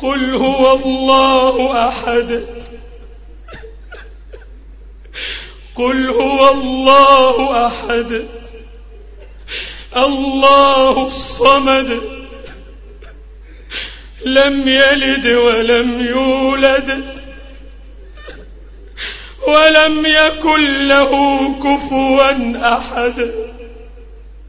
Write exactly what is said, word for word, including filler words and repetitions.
قل هو الله أحد قل هو الله أحد الله الصمد لم يلد ولم يولد ولم يكن له كفوا أحد.